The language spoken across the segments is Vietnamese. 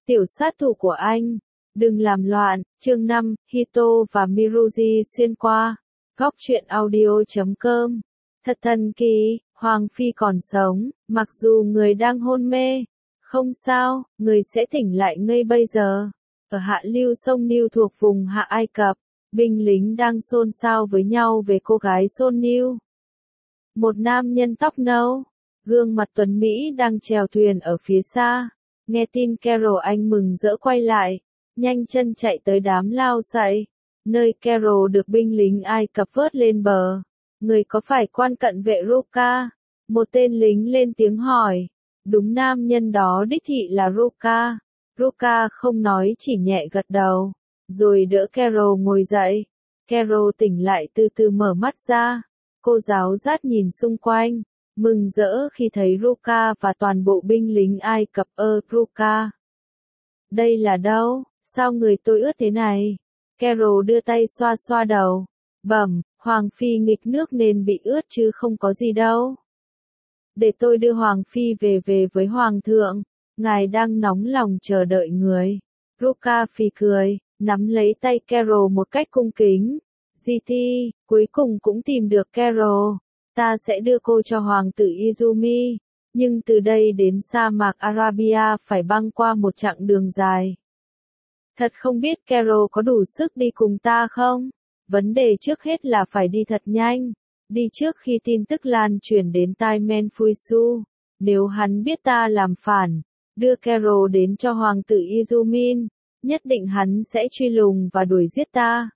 Tiểu sát thủ của anh. Đừng làm loạn. Chương 5, Hito và Miruji xuyên qua. Góc truyện audio.com. Thật thần kỳ, Hoàng Phi còn sống, mặc dù người đang hôn mê. Không sao, người sẽ tỉnh lại ngay bây giờ. Ở hạ lưu sông Nil thuộc vùng Hạ Ai Cập, binh lính đang xôn xao với nhau về cô gái sông Nil. Một nam nhân tóc nâu, gương mặt tuấn Mỹ đang chèo thuyền ở phía xa. Nghe tin Carol anh mừng rỡ quay lại, nhanh chân chạy tới đám lao sậy, nơi Carol được binh lính Ai Cập vớt lên bờ. Người có phải quan cận vệ Ruka? Một tên lính lên tiếng hỏi. Đúng, nam nhân đó đích thị là Ruka. Ruka không nói, chỉ nhẹ gật đầu, rồi đỡ Carol ngồi dậy. Carol tỉnh lại từ từ mở mắt ra. Cô giáo dắt nhìn xung quanh, mừng rỡ khi thấy Ruka và toàn bộ binh lính Ai Cập. Ruka, đây là đâu? Sao người tôi ướt thế này? Carol đưa tay xoa xoa đầu. Bẩm, Hoàng Phi nghịch nước nên bị ướt chứ không có gì đâu. Để tôi đưa Hoàng Phi về với Hoàng thượng. Ngài đang nóng lòng chờ đợi người. Ruka phì cười, nắm lấy tay Carol một cách cung kính. GT, cuối cùng cũng tìm được Carol. Ta sẽ đưa cô cho Hoàng tử Izumi. Nhưng từ đây đến sa mạc Arabia phải băng qua một chặng đường dài. Thật không biết Carol có đủ sức đi cùng ta không? Vấn đề trước hết là phải đi thật nhanh. Đi trước khi tin tức lan truyền đến tai Menfuisu. Nếu hắn biết ta làm phản, đưa Carol đến cho Hoàng tử Izumin, nhất định hắn sẽ truy lùng và đuổi giết ta.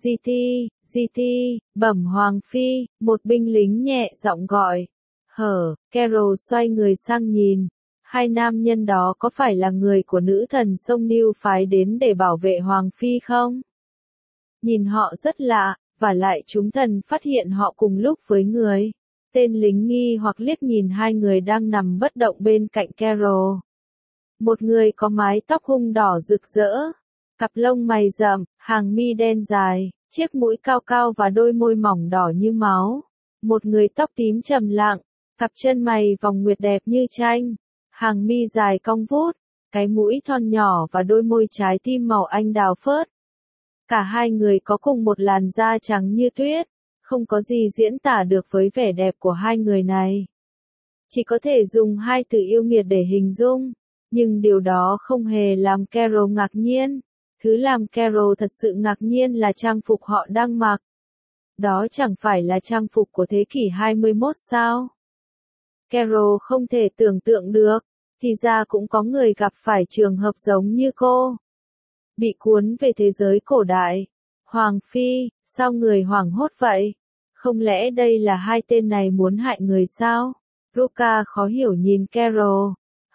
GT, bẩm Hoàng Phi, một binh lính nhẹ giọng gọi. Carol xoay người sang nhìn. Hai nam nhân đó có phải là người của nữ thần sông Nil phái đến để bảo vệ Hoàng Phi không? Nhìn họ rất lạ, và lại chúng thần phát hiện họ cùng lúc với người. Tên lính nghi hoặc liếc nhìn hai người đang nằm bất động bên cạnh Carol. Một người có mái tóc hung đỏ rực rỡ, cặp lông mày rậm, hàng mi đen dài, chiếc mũi cao cao và đôi môi mỏng đỏ như máu. Một người tóc tím trầm lặng, cặp chân mày vòng nguyệt đẹp như tranh, hàng mi dài cong vút, cái mũi thon nhỏ và đôi môi trái tim màu anh đào phớt. Cả hai người có cùng một làn da trắng như tuyết, không có gì diễn tả được với vẻ đẹp của hai người này. Chỉ có thể dùng hai từ yêu nghiệt để hình dung, nhưng điều đó không hề làm Carol ngạc nhiên. Thứ làm Carol thật sự ngạc nhiên là trang phục họ đang mặc. Đó chẳng phải là trang phục của thế kỷ 21 sao? Carol không thể tưởng tượng được, thì ra cũng có người gặp phải trường hợp giống như cô. Bị cuốn về thế giới cổ đại. Hoàng Phi, sao người hoảng hốt vậy? Không lẽ đây là hai tên này muốn hại người sao? Ruka khó hiểu nhìn Carol.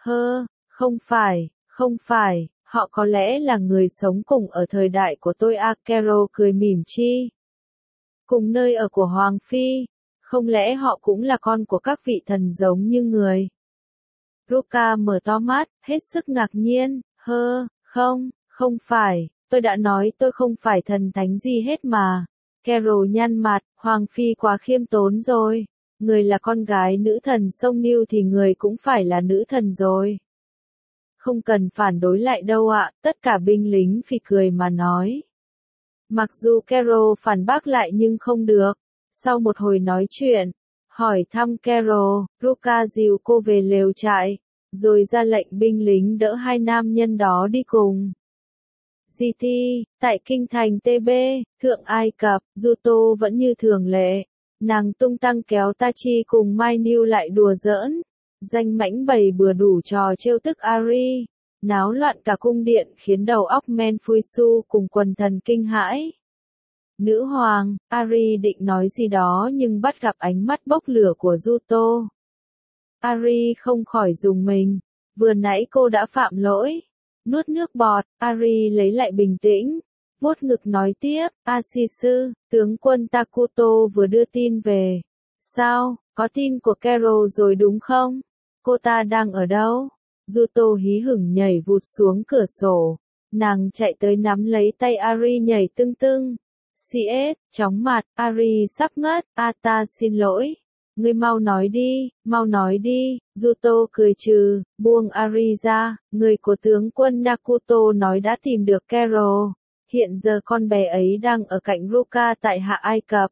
Không phải, họ có lẽ là người sống cùng ở thời đại của tôi. Carol cười mỉm chi. Cùng nơi ở của Hoàng Phi, không lẽ họ cũng là con của các vị thần giống như người? Ruka mở to mắt, hết sức ngạc nhiên. Không phải, tôi đã nói tôi không phải thần thánh gì hết mà. Carol nhăn mặt, Hoàng Phi quá khiêm tốn rồi. Người là con gái nữ thần sông Nil thì người cũng phải là nữ thần rồi. Không cần phản đối lại đâu ạ, tất cả binh lính phì cười mà nói. Mặc dù Carol phản bác lại nhưng không được. Sau một hồi nói chuyện, hỏi thăm Carol, Ruka dìu cô về lều trại, rồi ra lệnh binh lính đỡ hai nam nhân đó đi cùng. GT, tại kinh thành TB, Thượng Ai Cập, Zuto vẫn như thường lệ. Nàng tung tăng kéo Tachi cùng Mai Nil lại đùa giỡn. Danh mãnh bày bừa đủ trò trêu tức Ari. Náo loạn cả cung điện khiến đầu óc Menfuisu cùng quần thần kinh hãi. Nữ hoàng, Ari định nói gì đó nhưng bắt gặp ánh mắt bốc lửa của Zuto. Ari không khỏi rùng mình. Vừa nãy cô đã phạm lỗi. Nuốt nước bọt, Ari lấy lại bình tĩnh. Vuốt ngực nói tiếp, Asisu, tướng quân Takuto vừa đưa tin về. Sao, có tin của Carol rồi đúng không? Cô ta đang ở đâu? Zuto hí hửng nhảy vụt xuống cửa sổ. Nàng chạy tới nắm lấy tay Ari nhảy tưng tưng. CS, chóng mặt, Ari sắp ngất, ta xin lỗi. Ngươi mau nói đi, Yuto cười trừ, buông Ari ra, người của tướng quân Nakuto nói đã tìm được Carol, hiện giờ con bé ấy đang ở cạnh Ruka tại Hạ Ai Cập.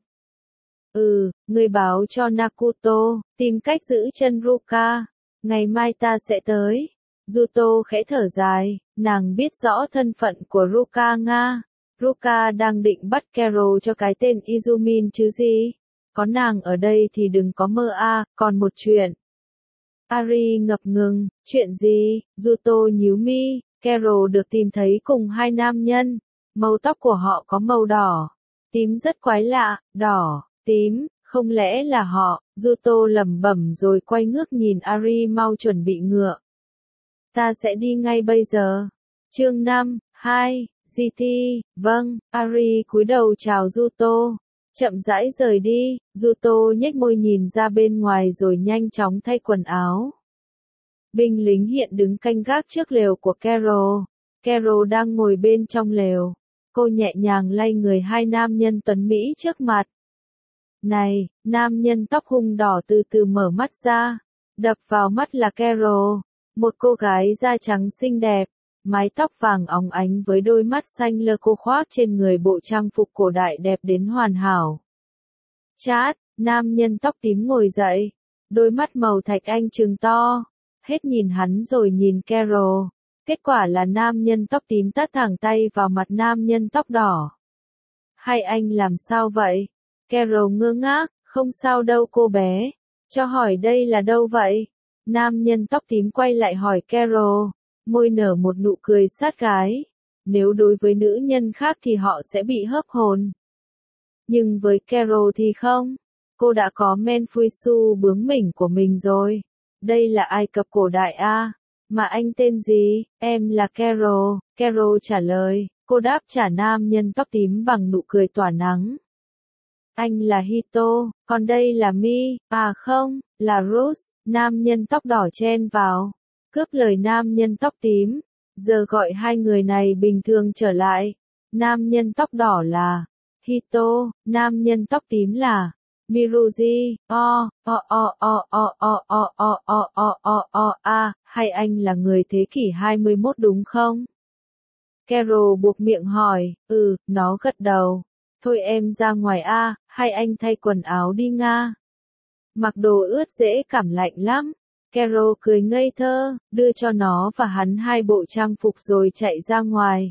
Ngươi báo cho Nakuto, tìm cách giữ chân Ruka, ngày mai ta sẽ tới. Yuto khẽ thở dài, nàng biết rõ thân phận của Ruka Nga. Ruka đang định bắt Carol cho cái tên Izumin chứ gì. Có nàng ở đây thì đừng có mơ còn một chuyện. Ari ngập ngừng, chuyện gì? Yuto nhíu mi, Carol được tìm thấy cùng hai nam nhân. Màu tóc của họ có màu đỏ, tím rất quái lạ, đỏ, tím, không lẽ là họ? Yuto lẩm bẩm rồi quay ngước nhìn Ari mau chuẩn bị ngựa. Ta sẽ đi ngay bây giờ. Chương 5, 2, GT, vâng, Ari cúi đầu chào Yuto. Chậm rãi rời đi, Yuto nhếch môi nhìn ra bên ngoài rồi nhanh chóng thay quần áo. Binh lính hiện đứng canh gác trước lều của Carol. Carol đang ngồi bên trong lều. Cô nhẹ nhàng lay người hai nam nhân tuấn Mỹ trước mặt. Này, nam nhân tóc hung đỏ từ từ mở mắt ra. Đập vào mắt là Carol, một cô gái da trắng xinh đẹp, mái tóc vàng óng ánh với đôi mắt xanh lơ cô khoác trên người bộ trang phục cổ đại đẹp đến hoàn hảo. Chát, nam nhân tóc tím ngồi dậy, đôi mắt màu thạch anh trừng to, hết nhìn hắn rồi nhìn Carol. Kết quả là nam nhân tóc tím tát thẳng tay vào mặt nam nhân tóc đỏ. Hai anh làm sao vậy? Carol ngơ ngác, không sao đâu cô bé. Cho hỏi đây là đâu vậy? Nam nhân tóc tím quay lại hỏi Carol, môi nở một nụ cười sát gái. Nếu đối với nữ nhân khác thì họ sẽ bị hớp hồn. Nhưng với Carol thì không. Cô đã có Menfuisu bướng bỉnh của mình rồi. Đây là Ai Cập cổ đại Mà anh tên gì? Em là Carol. Carol trả lời. Cô đáp trả nam nhân tóc tím bằng nụ cười tỏa nắng. Anh là Hito, còn đây là Mi, không, là Rose. Nam nhân tóc đỏ chen vào, cướp lời nam nhân tóc tím. Giờ gọi hai người này bình thường trở lại. Nam nhân tóc đỏ là Hito, nam nhân tóc tím là Miruji. Hay anh là người thế kỷ 21 đúng không? Carol buộc miệng hỏi. Nó gật đầu. Thôi em ra ngoài hay anh thay quần áo đi Nga. Mặc đồ ướt dễ cảm lạnh lắm. Carol cười ngây thơ, đưa cho nó và hắn hai bộ trang phục rồi chạy ra ngoài.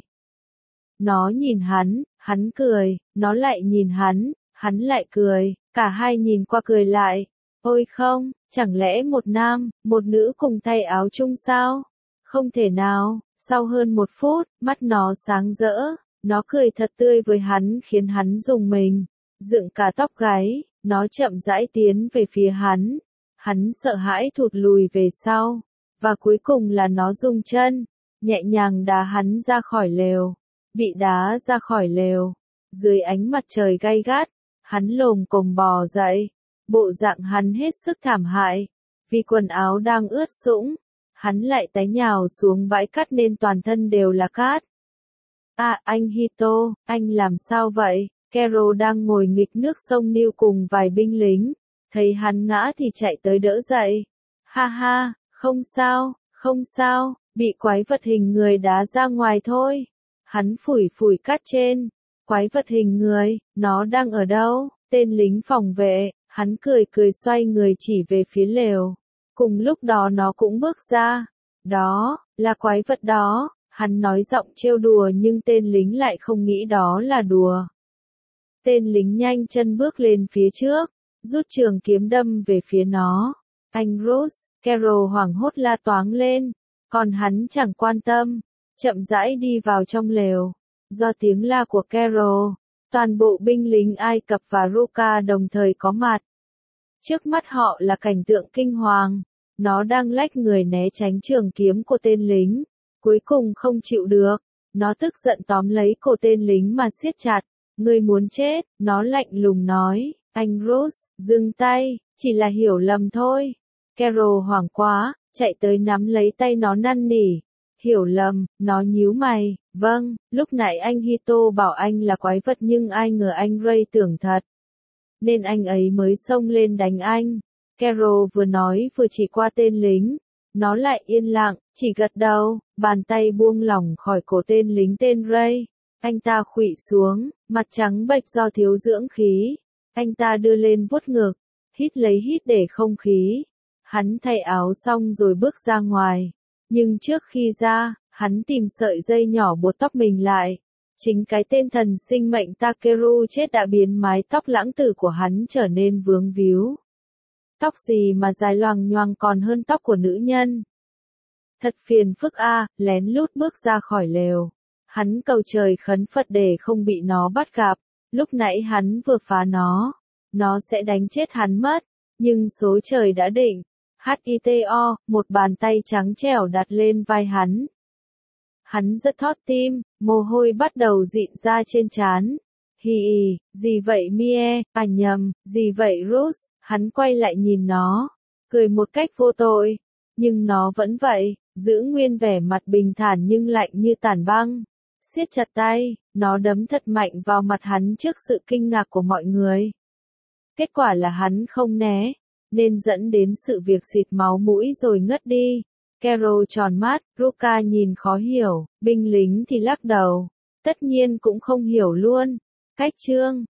Nó nhìn hắn cười, nó lại nhìn hắn lại cười, cả hai nhìn qua cười lại. Ôi không, chẳng lẽ một nam, một nữ cùng thay áo chung sao? Không thể nào. Sau hơn một phút, mắt nó sáng rỡ. Nó cười thật tươi với hắn khiến hắn rùng mình, dựng cả tóc gáy, nó chậm rãi tiến về phía hắn. Hắn sợ hãi thụt lùi về sau, và cuối cùng là nó rung chân, nhẹ nhàng đá hắn ra khỏi lều. Bị đá ra khỏi lều, dưới ánh mặt trời gay gắt, hắn lồm cồm bò dậy, bộ dạng hắn hết sức thảm hại, vì quần áo đang ướt sũng, hắn lại té nhào xuống bãi cát nên toàn thân đều là cát. Anh Hito, anh làm sao vậy? Carol đang ngồi nghịch nước sông Nil cùng vài binh lính, thấy hắn ngã thì chạy tới đỡ dậy. Ha ha, không sao, bị quái vật hình người đá ra ngoài thôi. Hắn phủi phủi cát trên. Quái vật hình người, nó đang ở đâu? Tên lính phòng vệ, hắn cười cười xoay người chỉ về phía lều. Cùng lúc đó nó cũng bước ra. Đó, là quái vật đó. Hắn nói giọng trêu đùa nhưng tên lính lại không nghĩ đó là đùa. Tên lính nhanh chân bước lên phía trước, rút trường kiếm đâm về phía nó. Anh Rose, Carol hoảng hốt la toáng lên, còn hắn chẳng quan tâm, chậm rãi đi vào trong lều. Do tiếng la của Carol, toàn bộ binh lính Ai Cập và Ruka đồng thời có mặt. Trước mắt họ là cảnh tượng kinh hoàng, nó đang lách người né tránh trường kiếm của tên lính. Cuối cùng không chịu được, nó tức giận tóm lấy cổ tên lính mà siết chặt. Ngươi muốn chết, nó lạnh lùng nói. Anh Rose, dừng tay, chỉ là hiểu lầm thôi. Carol hoảng quá, chạy tới nắm lấy tay nó năn nỉ. Hiểu lầm, nó nhíu mày. Vâng, lúc nãy anh Hito bảo anh là quái vật nhưng ai ngờ anh Ray tưởng thật. nên anh ấy mới xông lên đánh anh. Carol vừa nói vừa chỉ qua tên lính. Nó lại yên lặng, chỉ gật đầu, bàn tay buông lỏng khỏi cổ tên lính tên Ray. Anh ta khuỵu xuống, mặt trắng bệch do thiếu dưỡng khí. Anh ta đưa lên vuốt ngực, hít lấy hít để không khí. Hắn thay áo xong rồi bước ra ngoài. Nhưng trước khi ra, hắn tìm sợi dây nhỏ buộc tóc mình lại. Chính cái tên thần sinh mệnh Takeru chết đã biến mái tóc lãng tử của hắn trở nên vướng víu. Tóc gì mà dài loằng nhoằng còn hơn tóc của nữ nhân. Thật phiền phức a, lén lút bước ra khỏi lều. Hắn cầu trời khấn Phật để không bị nó bắt gặp. Lúc nãy hắn vừa phá nó sẽ đánh chết hắn mất. Nhưng số trời đã định. HITO, một bàn tay trắng trẻo đặt lên vai hắn. Hắn rất thót tim, mồ hôi bắt đầu dịn ra trên trán. Gì vậy Mie, nhầm, gì vậy Rose, hắn quay lại nhìn nó, cười một cách vô tội. Nhưng nó vẫn vậy, giữ nguyên vẻ mặt bình thản nhưng lạnh như tảng băng. Siết chặt tay, nó đấm thật mạnh vào mặt hắn trước sự kinh ngạc của mọi người. Kết quả là hắn không né, nên dẫn đến sự việc xịt máu mũi rồi ngất đi. Carol tròn mắt, Ruka nhìn khó hiểu, binh lính thì lắc đầu. Tất nhiên cũng không hiểu luôn. Cách chương